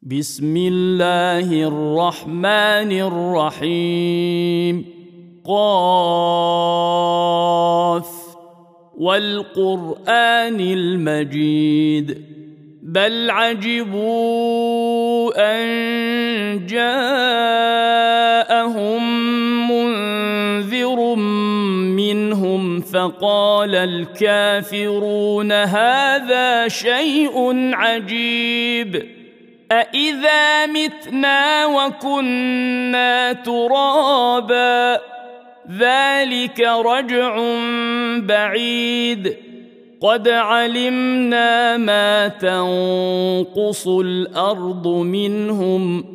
بسم الله الرحمن الرحيم. قاف والقرآن المجيد بل عجبوا أن جاءهم منذر منهم فقال الكافرون هذا شيء عجيب أإذا متنا وكنا ترابا ذلك رجع بعيد قد علمنا ما تنقص الأرض منهم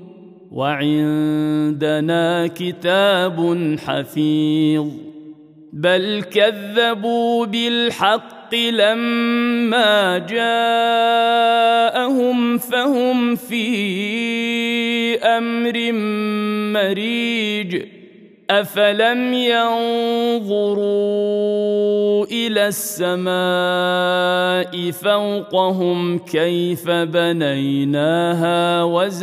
وعندنا كتاب حفيظ بل كذبوا بالحق لما جاءهم فهم في أمر مريج أفلم ينظروا إلى السماء فوقهم كيف بنيناها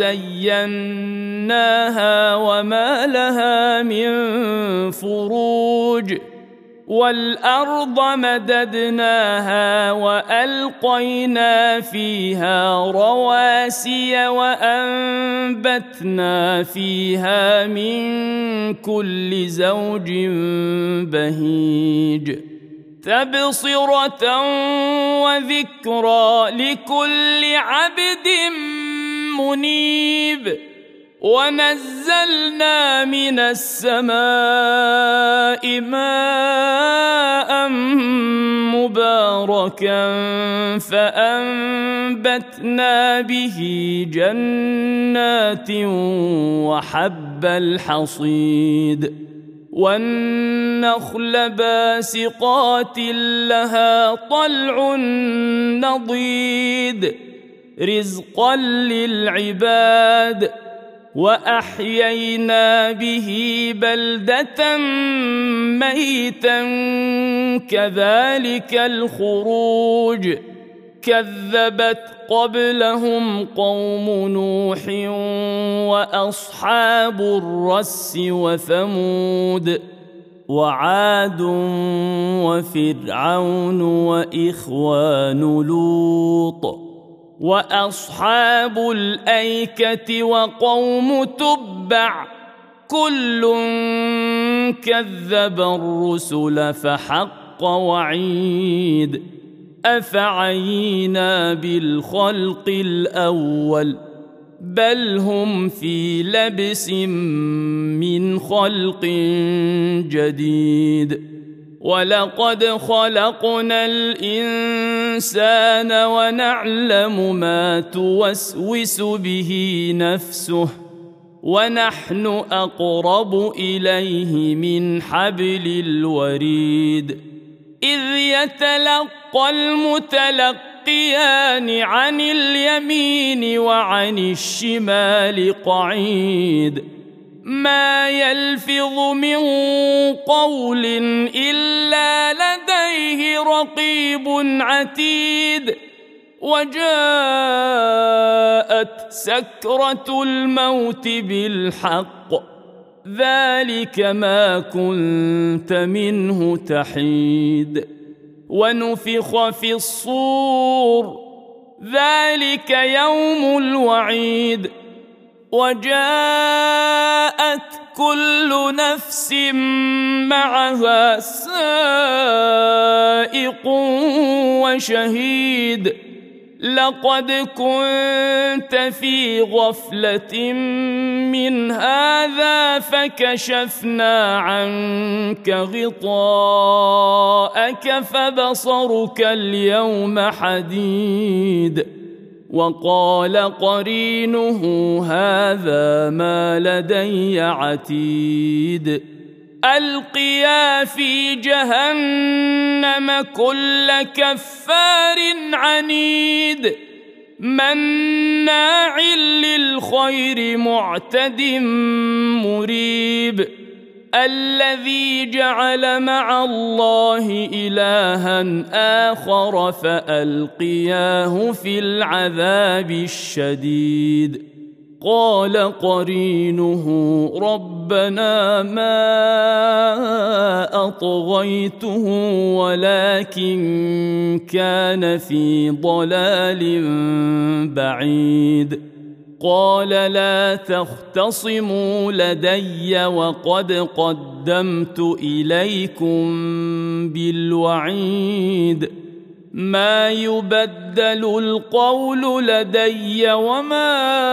وزيناها وما لها من فروج والأرض مددناها وألقينا فيها رواسي وأنبتنا فيها من كل زوج بهيج تبصرة وذكرى لكل عبد منيب ونزلنا من السماء ماء مباركا فأنبتنا به جنات وحب الحصيد والنخل باسقات لها طلع نضيد رزقا للعباد وأحيينا به بلدة ميتا كذلك الخروج كذبت قبلهم قوم نوح وأصحاب الرس وثمود وعاد وفرعون وإخوان لوط وأصحاب الأيكة وقوم تبع كل كذب الرسل فحق وعيد أفعينا بالخلق الأول بل هم في لبس من خلق جديد ولقد خلقنا الإنسان ونعلم ما توسوس به نفسه ونحن أقرب إليه من حبل الوريد إذ يتلقى المتلقيان عن اليمين وعن الشمال قعيد ما يلفظ من قول إلا لديه رقيب عتيد وجاءت سكرة الموت بالحق ذلك ما كنت منه تحيد ونفخ في الصور ذلك يوم الوعيد وجاءت كل نفس معها سائق وشهيد لقد كنت في غفلة من هذا فكشفنا عنك غطاءك فبصرك اليوم حديد وقال قرينه هذا ما لدي عتيد ألقيا في جهنم كل كفار عنيد مناع للخير معتد مريب الذي جعل مع الله إلها آخر فألقياه في العذاب الشديد قال قرينه ربنا ما أطغيته ولكن كان في ضلال بعيد قال لا تختصموا لدي وقد قدمت إليكم بالوعيد ما يبدل القول لدي وما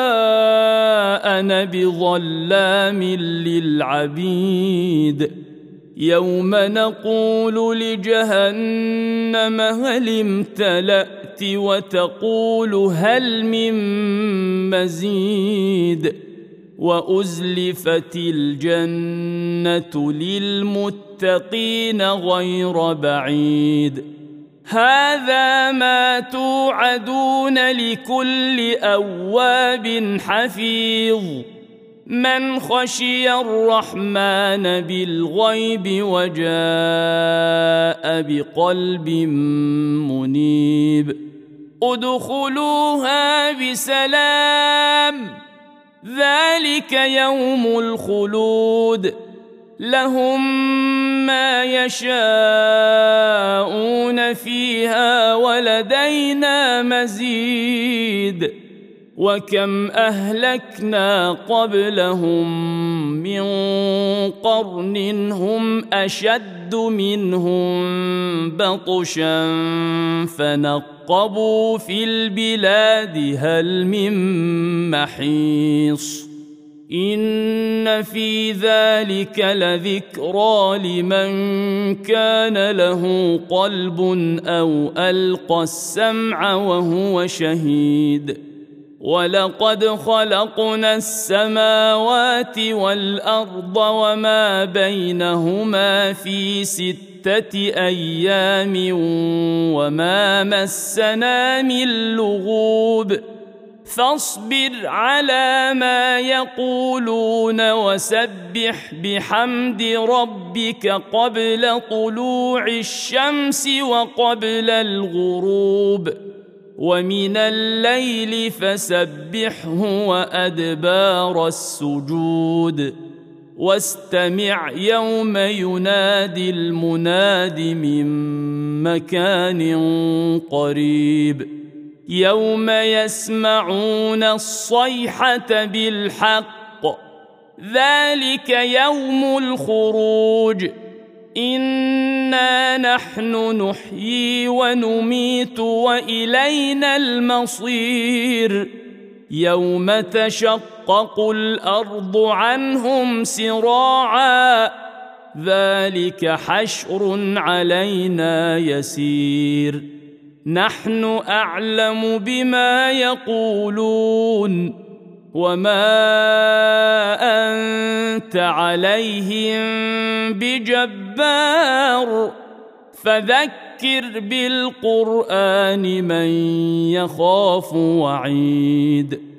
أنا بظلام للعبيد يوم نقول لجهنم هل امتلأت وتقول هل من مزيد وأزلفت الجنة للمتقين غير بعيد هذا ما توعدون لكل أواب حفيظ من خشي الرحمن بالغيب وجاء بقلب منيب ادخلوها بسلام ذلك يوم الخلود لهم ما يشاءون فيها ولدينا مزيد وكم أهلكنا قبلهم من قرن هم أشد منهم بطشا فنقبوا في البلاد هل من محيص إن في ذلك لذكرى لمن كان له قلب أو ألقى السمع وهو شهيد ولقد خلقنا السماوات والأرض وما بينهما في 6 أيام وما مسنا من لغوب فاصبر على ما يقولون وسبح بحمد ربك قبل طلوع الشمس وقبل الغروب ومن الليل فسبحه وأدبار السجود واستمع يوم ينادي المناد من مكان قريب يوم يسمعون الصيحة بالحق ذلك يوم الخروج إنا نحن نحيي ونميت وإلينا المصير يوم تشقق الأرض عنهم سراعا ذلك حشر علينا يسير نحن أعلم بما يقولون وما أنت عليهم بجبار فذكر بالقرآن من يخاف وعيد